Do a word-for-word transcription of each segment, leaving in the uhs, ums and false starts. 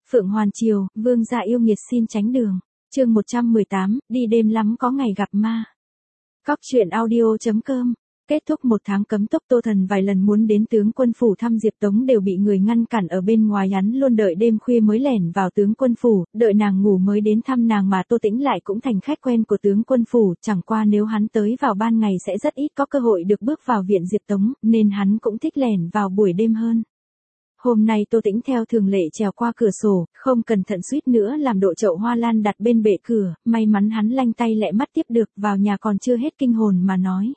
Phượng Hoàn Triều, vương gia yêu nghiệt xin tránh đường. Chương một trăm mười tám, đi đêm lắm có ngày gặp ma. Cóc truyện audio chấm com. Kết thúc một tháng cấm túc, Tô Thần vài lần muốn đến tướng quân phủ thăm Diệp Tống đều bị người ngăn cản ở bên ngoài, hắn luôn đợi đêm khuya mới lẻn vào tướng quân phủ, đợi nàng ngủ mới đến thăm nàng, mà Tô Tĩnh lại cũng thành khách quen của tướng quân phủ, chẳng qua nếu hắn tới vào ban ngày sẽ rất ít có cơ hội được bước vào viện Diệp Tống, nên hắn cũng thích lẻn vào buổi đêm hơn. Hôm nay Tô Tĩnh theo thường lệ trèo qua cửa sổ, không cẩn thận suýt nữa làm độ chậu hoa lan đặt bên bệ cửa, may mắn hắn lanh tay lẹ mắt tiếp được, vào nhà còn chưa hết kinh hồn mà nói.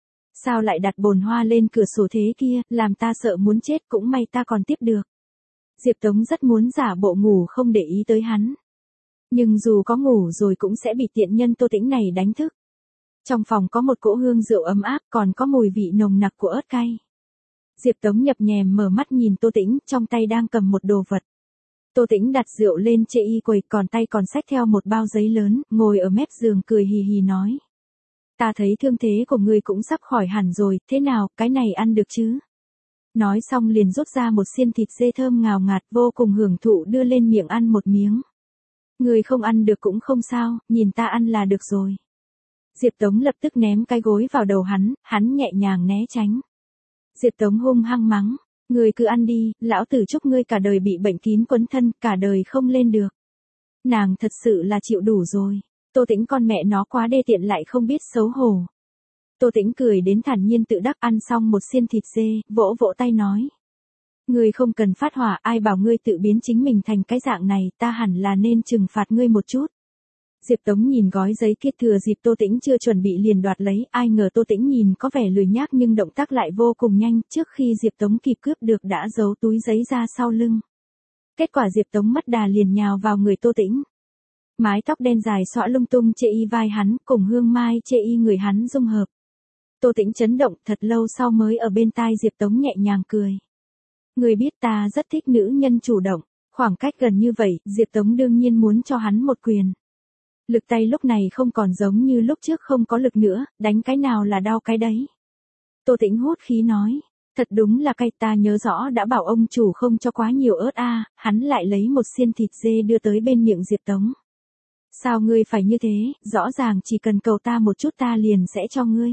Sao lại đặt bồn hoa lên cửa sổ thế kia, làm ta sợ muốn chết, cũng may ta còn tiếp được. Diệp Tống rất muốn giả bộ ngủ không để ý tới hắn. Nhưng dù có ngủ rồi cũng sẽ bị tiện nhân Tô Tĩnh này đánh thức. Trong phòng có một cỗ hương rượu ấm áp, còn có mùi vị nồng nặc của ớt cay. Diệp Tống nhập nhèm mở mắt nhìn Tô Tĩnh, trong tay đang cầm một đồ vật. Tô Tĩnh đặt rượu lên chê y quầy, còn tay còn xách theo một bao giấy lớn, ngồi ở mép giường cười hì hì nói. Ta thấy thương thế của ngươi cũng sắp khỏi hẳn rồi, thế nào, cái này ăn được chứ? Nói xong liền rút ra một xiên thịt dê thơm ngào ngạt, vô cùng hưởng thụ đưa lên miệng ăn một miếng. Ngươi không ăn được cũng không sao, nhìn ta ăn là được rồi. Diệp Tống lập tức ném cái gối vào đầu hắn, hắn nhẹ nhàng né tránh. Diệp Tống hung hăng mắng, ngươi cứ ăn đi, lão tử chúc ngươi cả đời bị bệnh kín quấn thân, cả đời không lên được. Nàng thật sự là chịu đủ rồi. Tô Tĩnh con mẹ nó quá đê tiện lại không biết xấu hổ. Tô Tĩnh cười đến thản nhiên tự đắc, ăn xong một xiên thịt dê, vỗ vỗ tay nói. Ngươi không cần phát hỏa, ai bảo ngươi tự biến chính mình thành cái dạng này, ta hẳn là nên trừng phạt ngươi một chút. Diệp Tống nhìn gói giấy kia thừa dịp Tô Tĩnh chưa chuẩn bị liền đoạt lấy, ai ngờ Tô Tĩnh nhìn có vẻ lười nhác nhưng động tác lại vô cùng nhanh, trước khi Diệp Tống kịp cướp được đã giấu túi giấy ra sau lưng. Kết quả Diệp Tống mất đà liền nhào vào người Tô Tĩnh. Mái tóc đen dài xõa lung tung chê y vai hắn, cùng hương mai chê y người hắn dung hợp. Tô Tĩnh chấn động, thật lâu sau mới ở bên tai Diệp Tống nhẹ nhàng cười. Người biết ta rất thích nữ nhân chủ động, khoảng cách gần như vậy, Diệp Tống đương nhiên muốn cho hắn một quyền. Lực tay lúc này không còn giống như lúc trước không có lực nữa, đánh cái nào là đau cái đấy. Tô Tĩnh hút khí nói, thật đúng là cay, ta nhớ rõ đã bảo ông chủ không cho quá nhiều ớt a, hắn lại lấy một xiên thịt dê đưa tới bên miệng Diệp Tống. Sao ngươi phải như thế, rõ ràng chỉ cần cầu ta một chút ta liền sẽ cho ngươi.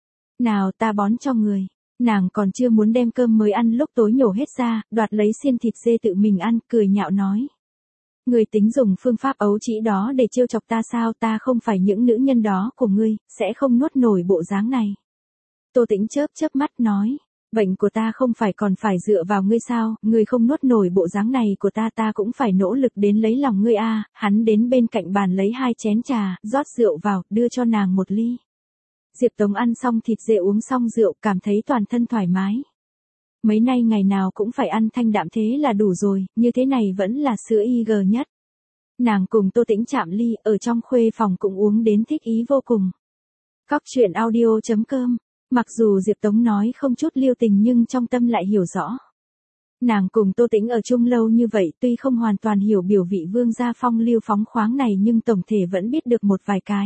Nào ta bón cho người. Nàng còn chưa muốn đem cơm mới ăn lúc tối nhổ hết ra, đoạt lấy xiên thịt dê tự mình ăn, cười nhạo nói. Ngươi tính dùng phương pháp ấu trĩ đó để trêu chọc ta sao, ta không phải những nữ nhân đó của ngươi, sẽ không nuốt nổi bộ dáng này. Tô Tĩnh chớp chớp mắt nói. Bệnh của ta không phải còn phải dựa vào ngươi sao, ngươi không nuốt nổi bộ dáng này của ta, ta cũng phải nỗ lực đến lấy lòng ngươi a. À. Hắn đến bên cạnh bàn lấy hai chén trà, rót rượu vào, đưa cho nàng một ly. Diệp Tống ăn xong thịt dê uống xong rượu, cảm thấy toàn thân thoải mái. Mấy nay ngày nào cũng phải ăn thanh đạm thế là đủ rồi, như thế này vẫn là sữa y gờ nhất. Nàng cùng Tô Tĩnh chạm ly, ở trong khuê phòng cũng uống đến thích ý vô cùng. Cóc truyện audio chấm com. Mặc dù Diệp Tống nói không chút lưu tình nhưng trong tâm lại hiểu rõ. Nàng cùng Tô Tĩnh ở chung lâu như vậy, tuy không hoàn toàn hiểu biểu vị vương gia phong lưu phóng khoáng này nhưng tổng thể vẫn biết được một vài cái.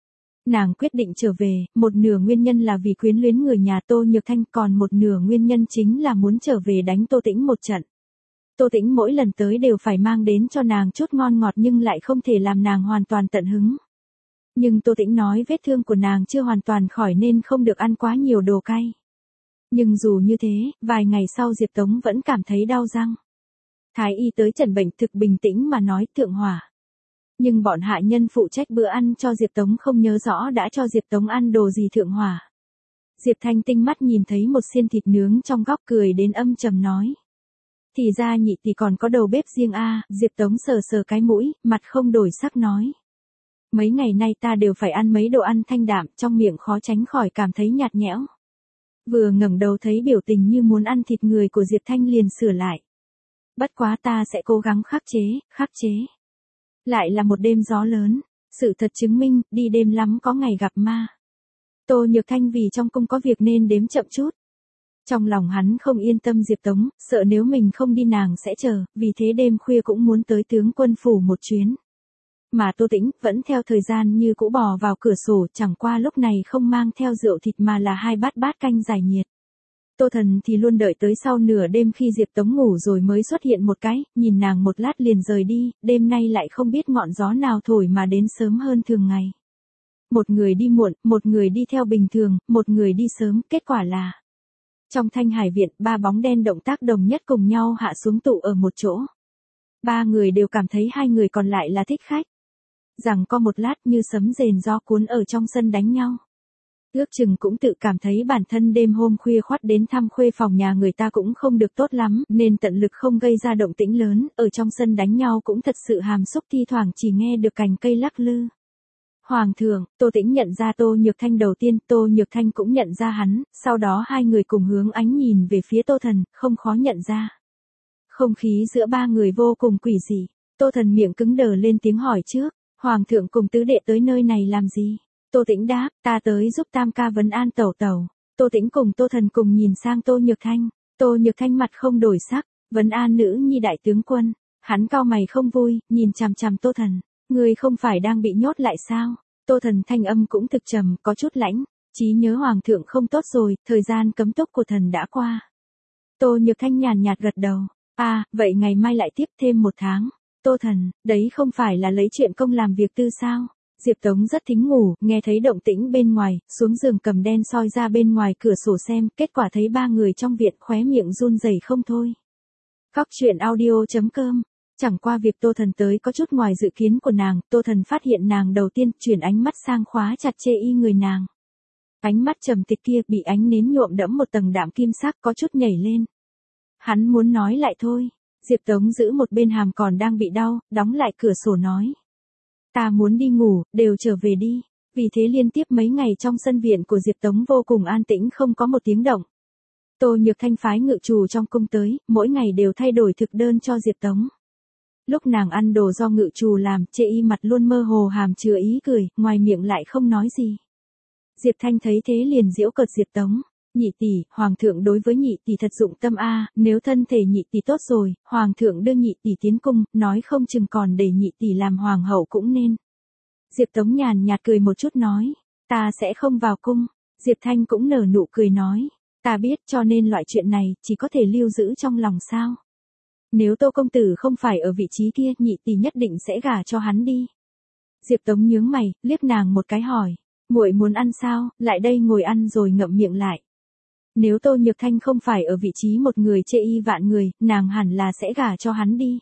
Nàng quyết định trở về, một nửa nguyên nhân là vì quyến luyến người nhà Tô Nhược Thanh, còn một nửa nguyên nhân chính là muốn trở về đánh Tô Tĩnh một trận. Tô Tĩnh mỗi lần tới đều phải mang đến cho nàng chút ngon ngọt nhưng lại không thể làm nàng hoàn toàn tận hứng. Nhưng Tô Tĩnh nói vết thương của nàng chưa hoàn toàn khỏi nên không được ăn quá nhiều đồ cay. Nhưng dù như thế, vài ngày sau Diệp Tống vẫn cảm thấy đau răng. Thái y tới chẩn bệnh thực bình tĩnh mà nói thượng hỏa. Nhưng bọn hạ nhân phụ trách bữa ăn cho Diệp Tống không nhớ rõ đã cho Diệp Tống ăn đồ gì thượng hỏa. Diệp Thanh tinh mắt nhìn thấy một xiên thịt nướng trong góc cười đến âm trầm nói. Thì ra nhị tỷ còn có đầu bếp riêng a. Diệp Tống sờ sờ cái mũi, mặt không đổi sắc nói. Mấy ngày nay ta đều phải ăn mấy đồ ăn thanh đạm, trong miệng khó tránh khỏi cảm thấy nhạt nhẽo. Vừa ngẩng đầu thấy biểu tình như muốn ăn thịt người của Diệp Thanh liền sửa lại. Bất quá ta sẽ cố gắng khắc chế, khắc chế. Lại là một đêm gió lớn, sự thật chứng minh, đi đêm lắm có ngày gặp ma. Tô Nhược Thanh vì trong cung có việc nên đếm chậm chút. Trong lòng hắn không yên tâm Diệp Tống, sợ nếu mình không đi nàng sẽ chờ, vì thế đêm khuya cũng muốn tới tướng quân phủ một chuyến. Mà Tô Tĩnh vẫn theo thời gian như cũ bò vào cửa sổ, chẳng qua lúc này không mang theo rượu thịt mà là hai bát bát canh giải nhiệt. Tô Thần thì luôn đợi tới sau nửa đêm khi Diệp Tống ngủ rồi mới xuất hiện một cái, nhìn nàng một lát liền rời đi, đêm nay lại không biết ngọn gió nào thổi mà đến sớm hơn thường ngày. Một người đi muộn, một người đi theo bình thường, một người đi sớm, kết quả là trong Thanh Hải viện, ba bóng đen động tác đồng nhất cùng nhau hạ xuống tụ ở một chỗ. Ba người đều cảm thấy hai người còn lại là thích khách. Rằng có một lát như sấm rền gió cuốn ở trong sân đánh nhau. Ước chừng cũng tự cảm thấy bản thân đêm hôm khuya khoắt đến thăm khuê phòng nhà người ta cũng không được tốt lắm, nên tận lực không gây ra động tĩnh lớn, ở trong sân đánh nhau cũng thật sự hàm xúc, thi thoảng chỉ nghe được cành cây lắc lư. Hoàng thượng, Tô Tĩnh nhận ra Tô Nhược Thanh đầu tiên, Tô Nhược Thanh cũng nhận ra hắn, sau đó hai người cùng hướng ánh nhìn về phía Tô Thần, không khó nhận ra. Không khí giữa ba người vô cùng quỷ dị, Tô Thần miệng cứng đờ lên tiếng hỏi trước, Hoàng thượng cùng tứ đệ tới nơi này làm gì? Tô Tĩnh đáp, ta tới giúp Tam ca vấn an tẩu tẩu. Tô Tĩnh cùng Tô Thần cùng nhìn sang Tô Nhược Thanh, Tô Nhược Thanh mặt không đổi sắc, vấn an nữ nhi đại tướng quân. Hắn cau mày không vui, nhìn chằm chằm Tô Thần, ngươi không phải đang bị nhốt lại sao? Tô Thần thanh âm cũng thực trầm, có chút lãnh, trí nhớ Hoàng thượng không tốt rồi, thời gian cấm túc của thần đã qua. Tô Nhược Thanh nhàn nhạt gật đầu, à, vậy ngày mai lại tiếp thêm một tháng. Tô Thần, đấy không phải là lấy chuyện công làm việc tư sao? Diệp Tống rất thính ngủ, nghe thấy động tĩnh bên ngoài, xuống giường cầm đen soi ra bên ngoài cửa sổ xem, kết quả thấy ba người trong viện khóe miệng run rẩy không thôi. Cóc truyện audio chấm com. Chẳng qua việc Tô Thần tới có chút ngoài dự kiến của nàng, Tô Thần phát hiện nàng đầu tiên, chuyển ánh mắt sang khóa chặt chê y người nàng. Ánh mắt trầm tịch kia bị ánh nến nhuộm đẫm một tầng đạm kim sắc có chút nhảy lên. Hắn muốn nói lại thôi, Diệp Tống giữ một bên hàm còn đang bị đau, đóng lại cửa sổ nói. Ta muốn đi ngủ, đều trở về đi. Vì thế liên tiếp mấy ngày trong sân viện của Diệp Tống vô cùng an tĩnh không có một tiếng động. Tô Nhược Thanh phái ngự trù trong cung tới, mỗi ngày đều thay đổi thực đơn cho Diệp Tống. Lúc nàng ăn đồ do ngự trù làm, chê y mặt luôn mơ hồ hàm chứa ý cười, ngoài miệng lại không nói gì. Diệp Thanh thấy thế liền giễu cợt Diệp Tống. Nhị tỷ, Hoàng thượng đối với nhị tỷ thật dụng tâm a, nếu thân thể nhị tỷ tốt rồi, Hoàng thượng đưa nhị tỷ tiến cung, nói không chừng còn để nhị tỷ làm hoàng hậu cũng nên. Diệp Tống nhàn nhạt cười một chút nói, ta sẽ không vào cung. Diệp Thanh cũng nở nụ cười nói, ta biết cho nên loại chuyện này chỉ có thể lưu giữ trong lòng sao. Nếu Tô công tử không phải ở vị trí kia, nhị tỷ nhất định sẽ gả cho hắn đi. Diệp Tống nhướng mày, liếc nàng một cái hỏi, muội muốn ăn sao, lại đây ngồi ăn rồi ngậm miệng lại. Nếu Tô Nhược Thanh không phải ở vị trí một người chê y vạn người, nàng hẳn là sẽ gả cho hắn đi.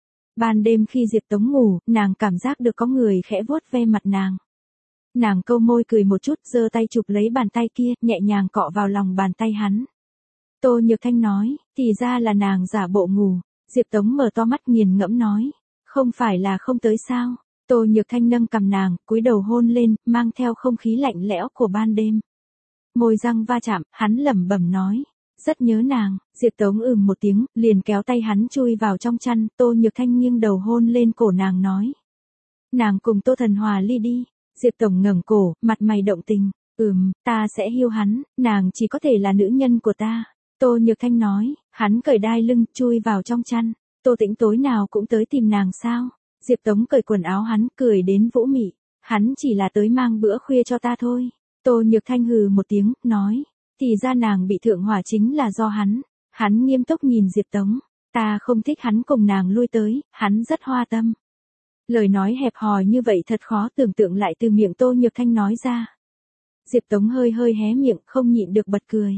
Ban đêm khi Diệp Tống ngủ, nàng cảm giác được có người khẽ vuốt ve mặt nàng. Nàng câu môi cười một chút, giơ tay chụp lấy bàn tay kia, nhẹ nhàng cọ vào lòng bàn tay hắn. Tô Nhược Thanh nói, thì ra là nàng giả bộ ngủ. Diệp Tống mở to mắt nghiền ngẫm nói, không phải là không tới sao? Tô Nhược Thanh nâng cằm nàng, cúi đầu hôn lên, mang theo không khí lạnh lẽo của ban đêm. Môi răng va chạm, hắn lẩm bẩm nói, rất nhớ nàng. Diệp Tống ừm một tiếng, liền kéo tay hắn chui vào trong chăn. Tô Nhược Thanh nghiêng đầu hôn lên cổ nàng nói, nàng cùng Tô Thần hòa ly đi. Diệp Tổng ngẩng cổ, mặt mày động tình, ừm, ta sẽ hiu hắn, nàng chỉ có thể là nữ nhân của ta. Tô Nhược Thanh nói, hắn cởi đai lưng, chui vào trong chăn. Tô Tĩnh tối nào cũng tới tìm nàng sao? Diệp Tống cởi quần áo hắn, cười đến vũ mị, hắn chỉ là tới mang bữa khuya cho ta thôi. Tô Nhược Thanh hừ một tiếng, nói, thì ra nàng bị thượng hỏa chính là do hắn. Hắn nghiêm túc nhìn Diệp Tống, ta không thích hắn cùng nàng lui tới, hắn rất hoa tâm. Lời nói hẹp hòi như vậy thật khó tưởng tượng lại từ miệng Tô Nhược Thanh nói ra. Diệp Tống hơi hơi hé miệng, không nhịn được bật cười.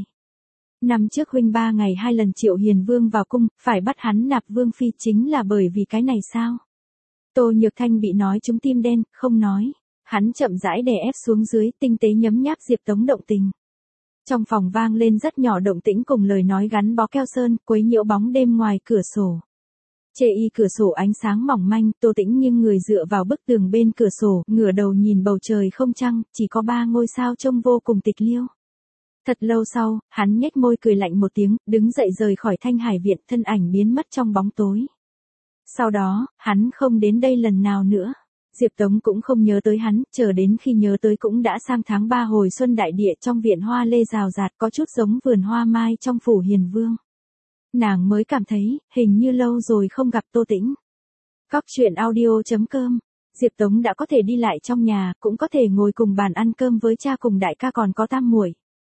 Năm trước huynh ba ngày hai lần triệu hiền vương vào cung, phải bắt hắn nạp vương phi chính là bởi vì cái này sao? Tô Nhược Thanh bị nói trúng tim đen, không nói. Hắn chậm rãi đè ép xuống dưới, tinh tế nhấm nháp Diệp Tống động tình. Trong phòng vang lên rất nhỏ động tĩnh cùng lời nói gắn bó keo sơn, quấy nhiễu bóng đêm ngoài cửa sổ. Chê y cửa sổ ánh sáng mỏng manh, Tô Tĩnh nghiêng người dựa vào bức tường bên cửa sổ, ngửa đầu nhìn bầu trời không trăng, chỉ có ba ngôi sao trông vô cùng tịch liêu. Thật lâu sau, hắn nhếch môi cười lạnh một tiếng, đứng dậy rời khỏi Thanh Hải viện, thân ảnh biến mất trong bóng tối. Sau đó, hắn không đến đây lần nào nữa. Diệp Tống cũng không nhớ tới hắn, chờ đến khi nhớ tới cũng đã sang tháng ba hồi xuân đại địa, trong viện hoa lê rào rạt có chút giống vườn hoa mai trong phủ hiền vương. Nàng mới cảm thấy, hình như lâu rồi không gặp Tô Tĩnh. Cóc truyện audio chấm com. Diệp Tống đã có thể đi lại trong nhà, cũng có thể ngồi cùng bàn ăn cơm với cha cùng đại ca còn có tam muội.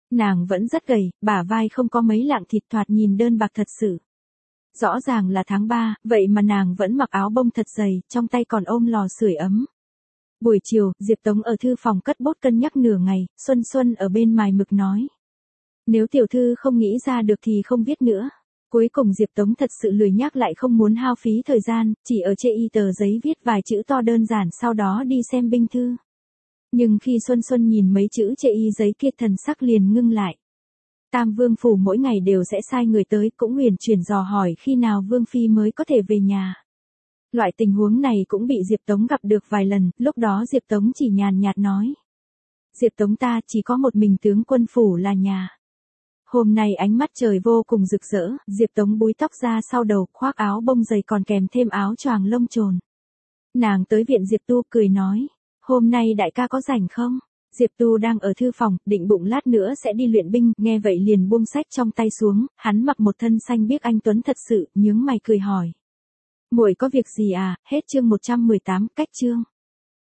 Nàng vẫn rất gầy, bả vai không có mấy lạng thịt, thoạt nhìn đơn bạc thật sự. Rõ ràng là tháng ba, vậy mà nàng vẫn mặc áo bông thật dày, trong tay còn ôm lò sưởi ấm. Buổi chiều, Diệp Tống ở thư phòng cất bút cân nhắc nửa ngày, Xuân Xuân ở bên mài mực nói. Nếu tiểu thư không nghĩ ra được thì không viết nữa. Cuối cùng Diệp Tống thật sự lười nhác, lại không muốn hao phí thời gian, chỉ ở chê y tờ giấy viết vài chữ to đơn giản, sau đó đi xem binh thư. Nhưng khi Xuân Xuân nhìn mấy chữ chê y giấy kia, thần sắc liền ngưng lại. Tam Vương phủ mỗi ngày đều sẽ sai người tới, cũng huyền chuyển dò hỏi khi nào Vương phi mới có thể về nhà. Loại tình huống này cũng bị Diệp Tống gặp được vài lần, lúc đó Diệp Tống chỉ nhàn nhạt nói. Diệp Tống, ta chỉ có một mình tướng quân phủ là nhà. Hôm nay ánh mắt trời vô cùng rực rỡ, Diệp Tống búi tóc ra sau đầu, khoác áo bông dày còn kèm thêm áo choàng lông trồn. Nàng tới viện Diệp Tu cười nói, hôm nay đại ca có rảnh không? Diệp Tu đang ở thư phòng, định bụng lát nữa sẽ đi luyện binh, nghe vậy liền buông sách trong tay xuống, hắn mặc một thân xanh biếc anh tuấn thật sự, nhướng mày cười hỏi. Muội có việc gì à? Hết chương một trăm mười tám, cách chương.